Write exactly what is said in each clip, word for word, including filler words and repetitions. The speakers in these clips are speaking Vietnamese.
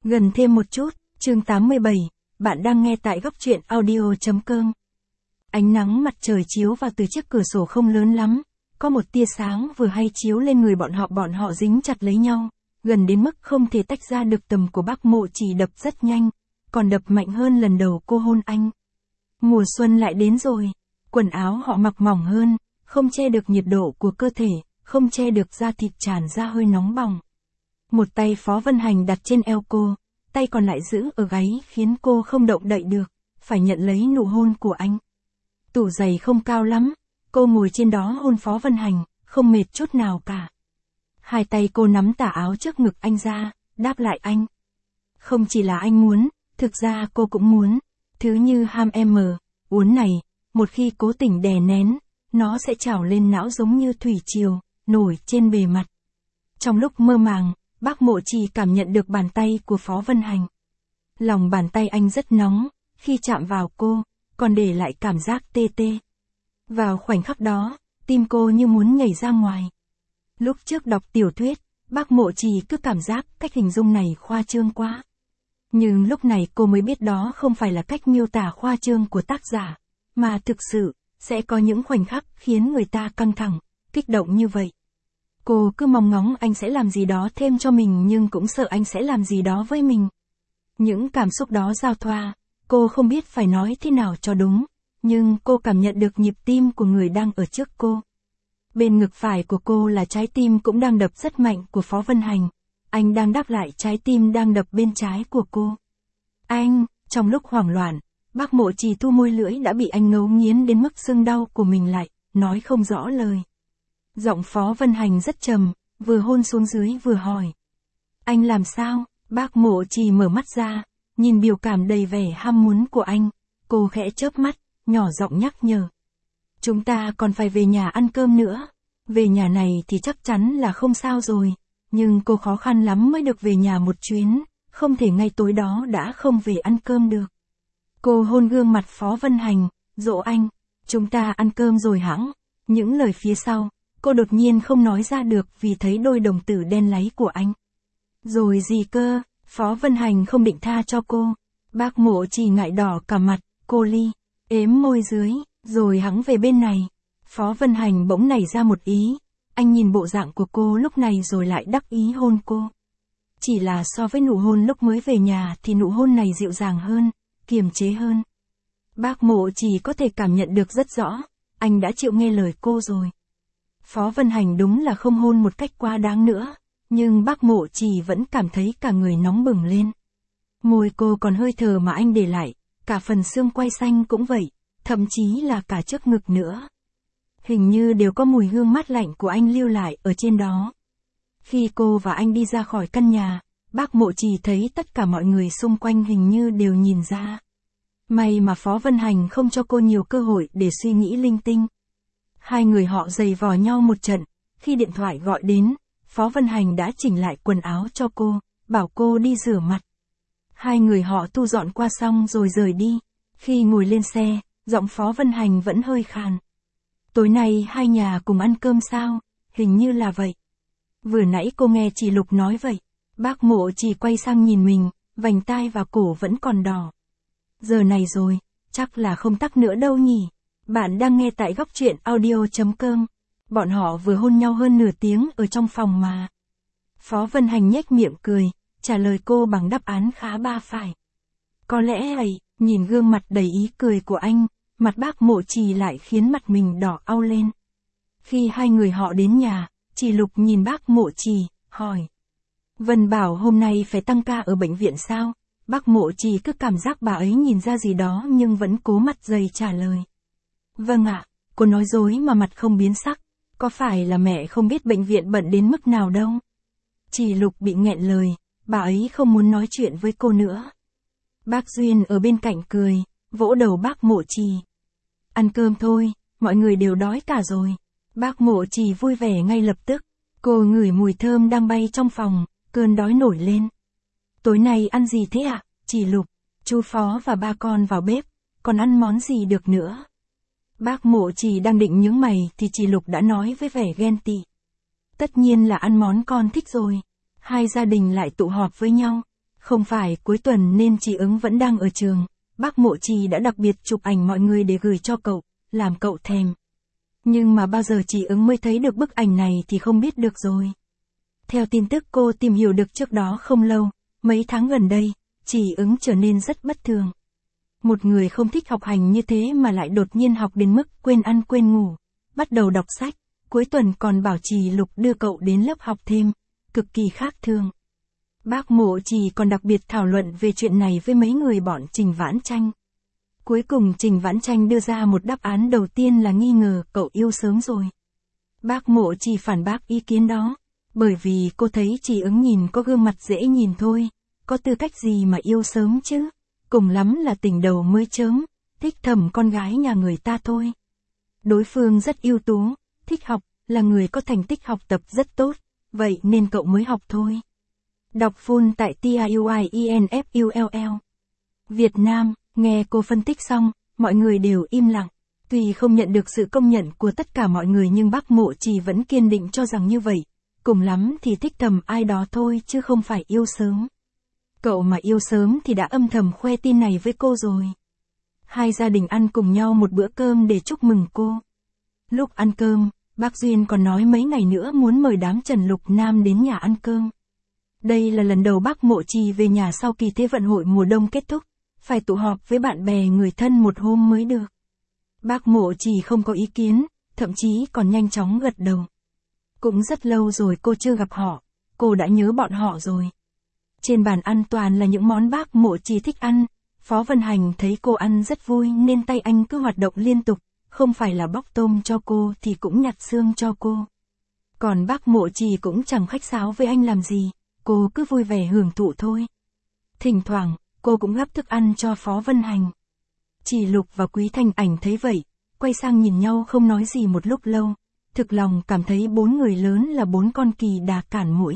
Gần thêm một chút, chương tám mươi bảy, bạn đang nghe tại góc truyện audio.com. Ánh nắng mặt trời chiếu vào từ chiếc cửa sổ không lớn lắm, có một tia sáng vừa hay chiếu lên người bọn họ bọn họ dính chặt lấy nhau, gần đến mức không thể tách ra được. Tầm của bác Mộ Chỉ đập rất nhanh, còn đập mạnh hơn lần đầu cô hôn anh. Mùa xuân lại đến rồi, quần áo họ mặc mỏng hơn, không che được nhiệt độ của cơ thể, không che được da thịt tràn ra hơi nóng bỏng. Một tay Phó Vân Hành đặt trên eo cô, tay còn lại giữ ở gáy khiến cô không động đậy được, phải nhận lấy nụ hôn của anh. Tủ giày không cao lắm, cô ngồi trên đó hôn Phó Vân Hành, không mệt chút nào cả. Hai tay cô nắm tà áo trước ngực anh ra, đáp lại anh. Không chỉ là anh muốn, thực ra cô cũng muốn, thứ như ham em uốn này, một khi cố tình đè nén, nó sẽ trào lên não giống như thủy triều, nổi trên bề mặt. Trong lúc mơ màng, bác Mộ Chỉ cảm nhận được bàn tay của Phó Vân Hành. Lòng bàn tay anh rất nóng, khi chạm vào cô, còn để lại cảm giác tê tê. Vào khoảnh khắc đó, tim cô như muốn nhảy ra ngoài. Lúc trước đọc tiểu thuyết, bác Mộ Chỉ cứ cảm giác cách hình dung này khoa trương quá. Nhưng lúc này cô mới biết đó không phải là cách miêu tả khoa trương của tác giả, mà thực sự, sẽ có những khoảnh khắc khiến người ta căng thẳng, kích động như vậy. Cô cứ mong ngóng anh sẽ làm gì đó thêm cho mình nhưng cũng sợ anh sẽ làm gì đó với mình. Những cảm xúc đó giao thoa, cô không biết phải nói thế nào cho đúng, nhưng cô cảm nhận được nhịp tim của người đang ở trước cô. Bên ngực phải của cô là trái tim cũng đang đập rất mạnh của Phó Vân Hành, anh đang đáp lại trái tim đang đập bên trái của cô. Anh, trong lúc hoảng loạn, bác Mộ Chỉ thu môi lưỡi đã bị anh ngấu nghiến đến mức sưng đau của mình lại, nói không rõ lời. Giọng Phó Vân Hành rất trầm, vừa hôn xuống dưới vừa hỏi. Anh làm sao? Bác Mộ Chỉ mở mắt ra, nhìn biểu cảm đầy vẻ ham muốn của anh, cô khẽ chớp mắt, nhỏ giọng nhắc nhở. Chúng ta còn phải về nhà ăn cơm nữa. Về nhà này thì chắc chắn là không sao rồi, nhưng cô khó khăn lắm mới được về nhà một chuyến, không thể ngay tối đó đã không về ăn cơm được. Cô hôn gương mặt Phó Vân Hành, dỗ anh, chúng ta ăn cơm rồi hẵng. Những lời phía sau, cô đột nhiên không nói ra được vì thấy đôi đồng tử đen láy của anh. Rồi gì cơ? Phó Vân Hành không định tha cho cô. Bác Mộ Chỉ ngại đỏ cả mặt, cô ly, ếm môi dưới, rồi hẵng về bên này. Phó Vân Hành bỗng nảy ra một ý, anh nhìn bộ dạng của cô lúc này rồi lại đắc ý hôn cô. Chỉ là so với nụ hôn lúc mới về nhà thì nụ hôn này dịu dàng hơn, kiềm chế hơn. Bác Mộ Chỉ có thể cảm nhận được rất rõ, anh đã chịu nghe lời cô rồi. Phó Vân Hành đúng là không hôn một cách quá đáng nữa, nhưng bác Mộ Chỉ vẫn cảm thấy cả người nóng bừng lên. Môi cô còn hơi thở mà anh để lại, cả phần xương quai xanh cũng vậy, thậm chí là cả trước ngực nữa. Hình như đều có mùi hương mát lạnh của anh lưu lại ở trên đó. Khi cô và anh đi ra khỏi căn nhà, bác Mộ Chỉ thấy tất cả mọi người xung quanh hình như đều nhìn ra. May mà Phó Vân Hành không cho cô nhiều cơ hội để suy nghĩ linh tinh. Hai người họ giày vò nhau một trận, khi điện thoại gọi đến, Phó Vân Hành đã chỉnh lại quần áo cho cô, bảo cô đi rửa mặt. Hai người họ thu dọn qua xong rồi rời đi. Khi ngồi lên xe, giọng Phó Vân Hành vẫn hơi khàn. Tối nay hai nhà cùng ăn cơm sao? Hình như là vậy. Vừa nãy cô nghe chị Lục nói vậy. Bác Mộ Chỉ quay sang nhìn mình, vành tai và cổ vẫn còn đỏ. Giờ này rồi, chắc là không tắc nữa đâu nhỉ. Bạn đang nghe tại góc truyện audio.com. Bọn họ vừa hôn nhau hơn nửa tiếng ở trong phòng mà. Phó Vân Hành nhếch miệng cười, trả lời cô bằng đáp án khá ba phải. Có lẽ ấy, nhìn gương mặt đầy ý cười của anh, mặt bác Mộ Chỉ lại khiến mặt mình đỏ au lên. Khi hai người họ đến nhà, chị Lục nhìn bác Mộ Chỉ, hỏi. Vân bảo hôm nay phải tăng ca ở bệnh viện sao? Bác Mộ Chỉ cứ cảm giác bà ấy nhìn ra gì đó nhưng vẫn cố mặt dày trả lời. Vâng ạ, cô nói dối mà mặt không biến sắc. Có phải là mẹ không biết bệnh viện bận đến mức nào đâu? Chị Lục bị nghẹn lời, bà ấy không muốn nói chuyện với cô nữa. Bác Duyên ở bên cạnh cười, vỗ đầu bác Mộ Chỉ. Ăn cơm thôi, mọi người đều đói cả rồi. Bác Mộ Chỉ vui vẻ ngay lập tức. Cô ngửi mùi thơm đang bay trong phòng, cơn đói nổi lên. Tối nay ăn gì thế ạ? Chị Lục, chú Phó và ba con vào bếp, còn ăn món gì được nữa? Bác Mộ Chỉ đang định nhướng mày thì chị Lục đã nói với vẻ ghen tị. Tất nhiên là ăn món con thích rồi. Hai gia đình lại tụ họp với nhau. Không phải cuối tuần nên chị Ứng vẫn đang ở trường, bác Mộ Trì đã đặc biệt chụp ảnh mọi người để gửi cho cậu, làm cậu thèm. Nhưng mà bao giờ chị Ứng mới thấy được bức ảnh này thì không biết được rồi. Theo tin tức cô tìm hiểu được trước đó không lâu, mấy tháng gần đây, chị Ứng trở nên rất bất thường. Một người không thích học hành như thế mà lại đột nhiên học đến mức quên ăn quên ngủ, bắt đầu đọc sách, cuối tuần còn bảo Trì Lục đưa cậu đến lớp học thêm, cực kỳ khác thường. Bác Mộ Trì còn đặc biệt thảo luận về chuyện này với mấy người bọn Trình Vãn Tranh. Cuối cùng Trình Vãn Tranh đưa ra một đáp án đầu tiên là nghi ngờ cậu yêu sớm rồi. Bác Mộ Trì phản bác ý kiến đó, bởi vì cô thấy Trì Ứng nhìn có gương mặt dễ nhìn thôi, có tư cách gì mà yêu sớm chứ, cùng lắm là tình đầu mới chớm, thích thầm con gái nhà người ta thôi. Đối phương rất ưu tú, thích học, là người có thành tích học tập rất tốt, vậy nên cậu mới học thôi. Đọc full tại T I U I E N F U L L. Việt Nam, nghe cô phân tích xong, mọi người đều im lặng. Tuy không nhận được sự công nhận của tất cả mọi người nhưng bác Mộ Trì vẫn kiên định cho rằng như vậy. Cùng lắm thì thích thầm ai đó thôi chứ không phải yêu sớm. Cậu mà yêu sớm thì đã âm thầm khoe tin này với cô rồi. Hai gia đình ăn cùng nhau một bữa cơm để chúc mừng cô. Lúc ăn cơm, bác Duyên còn nói mấy ngày nữa muốn mời đám Trần Lục Nam đến nhà ăn cơm. Đây là lần đầu bác Mộ Trì về nhà sau kỳ thế vận hội mùa đông kết thúc, phải tụ họp với bạn bè người thân một hôm mới được. Bác Mộ Trì không có ý kiến, thậm chí còn nhanh chóng gật đầu. Cũng rất lâu rồi cô chưa gặp họ, cô đã nhớ bọn họ rồi. Trên bàn ăn toàn là những món bác Mộ Trì thích ăn, Phó Vân Hành thấy cô ăn rất vui nên tay anh cứ hoạt động liên tục, không phải là bóc tôm cho cô thì cũng nhặt xương cho cô. Còn bác Mộ Trì cũng chẳng khách sáo với anh làm gì, cô cứ vui vẻ hưởng thụ thôi. Thỉnh thoảng, cô cũng gắp thức ăn cho Phó Vân Hành. Trì Lục và Quý Thanh Ảnh thấy vậy, quay sang nhìn nhau không nói gì một lúc lâu, thực lòng cảm thấy bốn người lớn là bốn con kỳ đà cản mũi.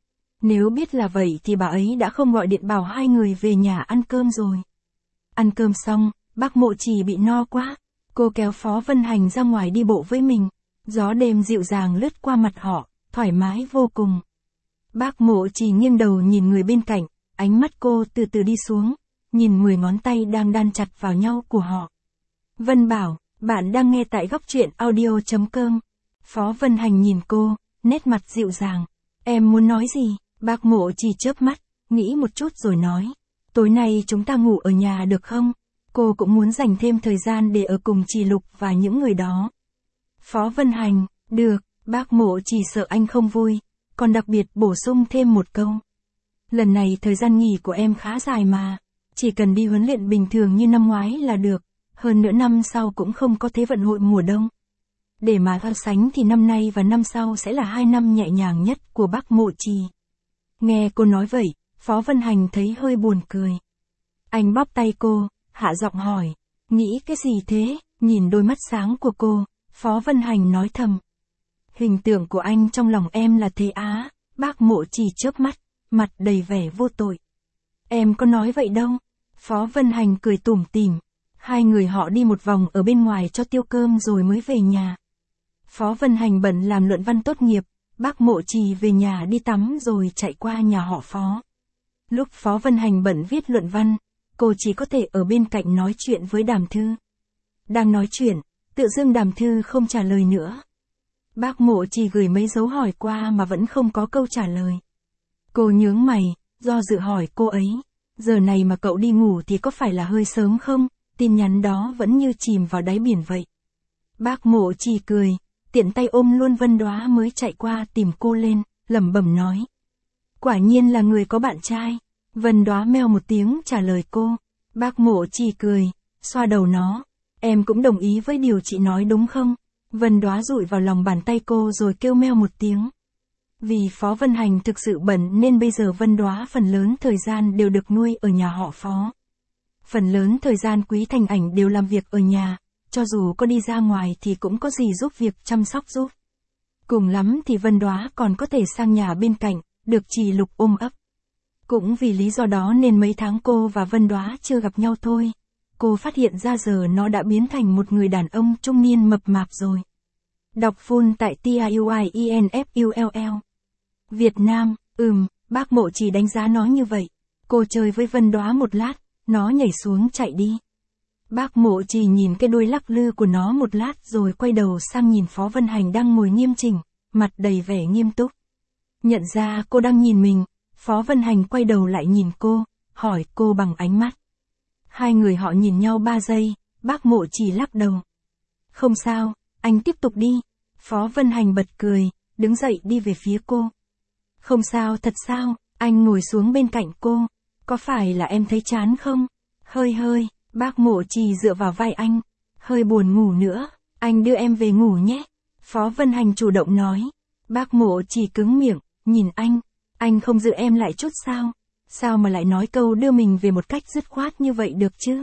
Nếu biết là vậy thì bà ấy đã không gọi điện bảo hai người về nhà ăn cơm rồi. Ăn cơm xong, bác Mộ Trì bị no quá, cô kéo Phó Vân Hành ra ngoài đi bộ với mình, gió đêm dịu dàng lướt qua mặt họ, thoải mái vô cùng. Bác Mộ Trì nghiêng đầu nhìn người bên cạnh, ánh mắt cô từ từ đi xuống, nhìn mười ngón tay đang đan chặt vào nhau của họ. Vân bảo, bạn đang nghe tại góc truyện audio chấm com. Phó Vân Hành nhìn cô, nét mặt dịu dàng. Em muốn nói gì? Bác Mộ Trì chớp mắt, nghĩ một chút rồi nói. Tối nay chúng ta ngủ ở nhà được không? Cô cũng muốn dành thêm thời gian để ở cùng Trì Lục và những người đó. Phó Vân Hành, được, bác Mộ Trì sợ anh không vui, còn đặc biệt bổ sung thêm một câu. Lần này thời gian nghỉ của em khá dài mà, chỉ cần đi huấn luyện bình thường như năm ngoái là được, hơn nữa năm sau cũng không có Thế vận hội mùa đông. Để mà so sánh thì năm nay và năm sau sẽ là hai năm nhẹ nhàng nhất của bác Mộ Trì. Nghe cô nói vậy, Phó Vân Hành thấy hơi buồn cười. Anh bóp tay cô, hạ giọng hỏi, nghĩ cái gì thế? Nhìn đôi mắt sáng của cô, Phó Vân Hành nói thầm. Hình tượng của anh trong lòng em là thế á, bác Mộ Trì chớp mắt, mặt đầy vẻ vô tội. Em có nói vậy đâu. Phó Vân Hành cười tủm tỉm. Hai người họ đi một vòng ở bên ngoài cho tiêu cơm rồi mới về nhà. Phó Vân Hành bận làm luận văn tốt nghiệp, bác Mộ Trì về nhà đi tắm rồi chạy qua nhà họ Phó. Lúc Phó Vân Hành bận viết luận văn, cô chỉ có thể ở bên cạnh nói chuyện với Đàm Thư. Đang nói chuyện, tự dưng Đàm Thư không trả lời nữa. Bác Mộ Trì gửi mấy dấu hỏi qua mà vẫn không có câu trả lời. Cô nhướng mày, do dự hỏi cô ấy, giờ này mà cậu đi ngủ thì có phải là hơi sớm không? Tin nhắn đó vẫn như chìm vào đáy biển vậy. Bác Mộ Trì cười, tiện tay ôm luôn Vân Đóa mới chạy qua tìm cô lên, lẩm bẩm nói. Quả nhiên là người có bạn trai. Vân Đóa meo một tiếng trả lời cô. Bác Mộ Trì cười, xoa đầu nó. Em cũng đồng ý với điều chị nói đúng không? Vân Đóa dụi vào lòng bàn tay cô rồi kêu meo một tiếng. Vì Phó Vân Hành thực sự bận nên bây giờ Vân Đóa phần lớn thời gian đều được nuôi ở nhà họ Phó. Phần lớn thời gian Quý Thanh Ảnh đều làm việc ở nhà, cho dù có đi ra ngoài thì cũng có gì giúp việc chăm sóc giúp. Cùng lắm thì Vân Đóa còn có thể sang nhà bên cạnh, được Trì Lục ôm ấp. Cũng vì lý do đó nên mấy tháng cô và Vân Đóa chưa gặp nhau thôi. Cô phát hiện ra giờ nó đã biến thành một người đàn ông trung niên mập mạp rồi. Đọc full tại T I U I E N F U L L. Việt Nam, ừm, bác Mộ Trì đánh giá nó như vậy. Cô chơi với Vân Đóa một lát, nó nhảy xuống chạy đi. Bác Mộ Trì nhìn cái đuôi lắc lư của nó một lát rồi quay đầu sang nhìn Phó Vân Hành đang ngồi nghiêm chỉnh, mặt đầy vẻ nghiêm túc. Nhận ra cô đang nhìn mình, Phó Vân Hành quay đầu lại nhìn cô, hỏi cô bằng ánh mắt. Hai người họ nhìn nhau ba giây, bác Mộ Trì lắc đầu. Không sao, anh tiếp tục đi. Phó Vân Hành bật cười, đứng dậy đi về phía cô. Không sao thật sao, anh ngồi xuống bên cạnh cô. Có phải là em thấy chán không? Hơi hơi, bác Mộ Trì dựa vào vai anh. Hơi buồn ngủ nữa, anh đưa em về ngủ nhé. Phó Vân Hành chủ động nói. Bác Mộ Trì cứng miệng, nhìn anh. Anh không giữ em lại chút sao? Sao mà lại nói câu đưa mình về một cách dứt khoát như vậy được chứ?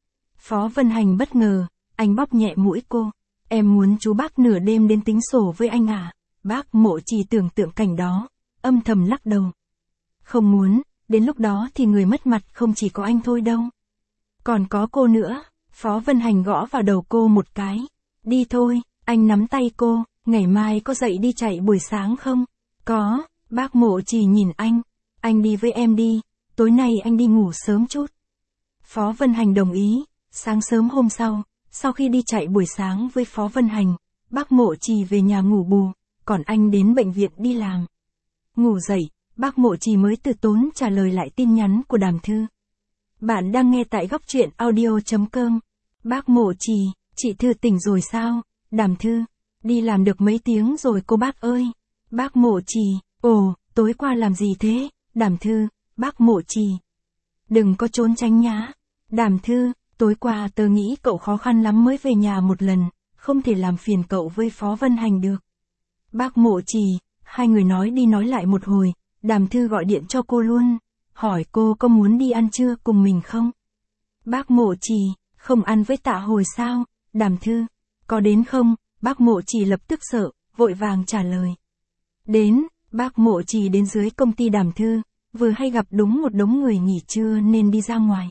Phó Vân Hành bất ngờ, anh bóp nhẹ mũi cô. Em muốn chú bác nửa đêm đến tính sổ với anh à? Bác Mộ Trì tưởng tượng cảnh đó, âm thầm lắc đầu. Không muốn, đến lúc đó thì người mất mặt không chỉ có anh thôi đâu. Còn có cô nữa. Phó Vân Hành gõ vào đầu cô một cái. Đi thôi, anh nắm tay cô, ngày mai có dậy đi chạy buổi sáng không? Có, bác Mộ Trì nhìn anh. Anh đi với em đi, tối nay anh đi ngủ sớm chút. Phó Vân Hành đồng ý. Sáng sớm hôm sau, sau khi đi chạy buổi sáng với Phó Vân Hành, bác Mộ Trì về nhà ngủ bù, còn anh đến bệnh viện đi làm. Ngủ dậy, bác Mộ Trì mới từ tốn trả lời lại tin nhắn của Đàm Thư. Bạn đang nghe tại góc truyện audio chấm com. Bác Mộ Trì, chị Thư tỉnh rồi sao? Đàm Thư, đi làm được mấy tiếng rồi cô bác ơi. Bác Mộ Trì, ồ, tối qua làm gì thế? Đàm Thư, bác Mộ Trì. Đừng có trốn tránh nhá. Đàm Thư, tối qua tớ nghĩ cậu khó khăn lắm mới về nhà một lần, không thể làm phiền cậu với Phó Vân Hành được. Bác Mộ Trì, hai người nói đi nói lại một hồi, Đàm Thư gọi điện cho cô luôn, hỏi cô có muốn đi ăn trưa cùng mình không? Bác Mộ Trì, không ăn với Tạ Hồi sao? Đàm Thư, có đến không? Bác Mộ Trì lập tức sợ, vội vàng trả lời. Đến, bác Mộ Trì đến dưới công ty Đàm Thư, vừa hay gặp đúng một đống người nghỉ trưa nên đi ra ngoài.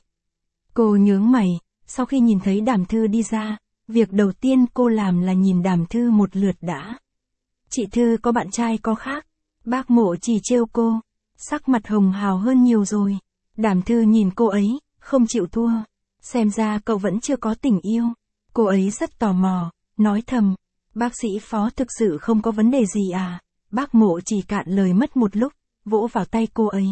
Cô nhướng mày, sau khi nhìn thấy Đàm Thư đi ra, việc đầu tiên cô làm là nhìn Đàm Thư một lượt đã. Chị Thư có bạn trai có khác. Bác Mộ Trì trêu cô, sắc mặt hồng hào hơn nhiều rồi. Đàm Thư nhìn cô ấy, không chịu thua. Xem ra cậu vẫn chưa có tình yêu. Cô ấy rất tò mò, nói thầm. Bác sĩ Phó thực sự không có vấn đề gì à? Bác Mộ Trì cạn lời mất một lúc, vỗ vào tay cô ấy.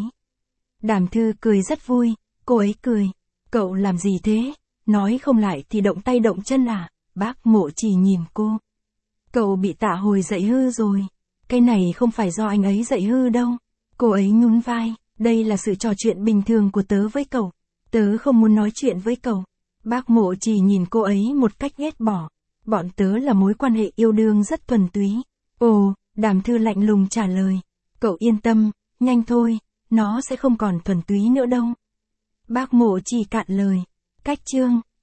Đàm Thư cười rất vui, cô ấy cười. Cậu làm gì thế? Nói không lại thì động tay động chân à? Bác Mộ Trì nhìn cô. Cậu bị Tạ Hồi dạy hư rồi. Cái này không phải do anh ấy dạy hư đâu. Cô ấy nhún vai. Đây là sự trò chuyện bình thường của tớ với cậu. Tớ không muốn nói chuyện với cậu. Bác Mộ Trì nhìn cô ấy một cách ghét bỏ. Bọn tớ là mối quan hệ yêu đương rất thuần túy. Ồ, Đàm Thư lạnh lùng trả lời. Cậu yên tâm, nhanh thôi, nó sẽ không còn thuần túy nữa đâu. Bác Mộ Trì cạn lời. Cách chương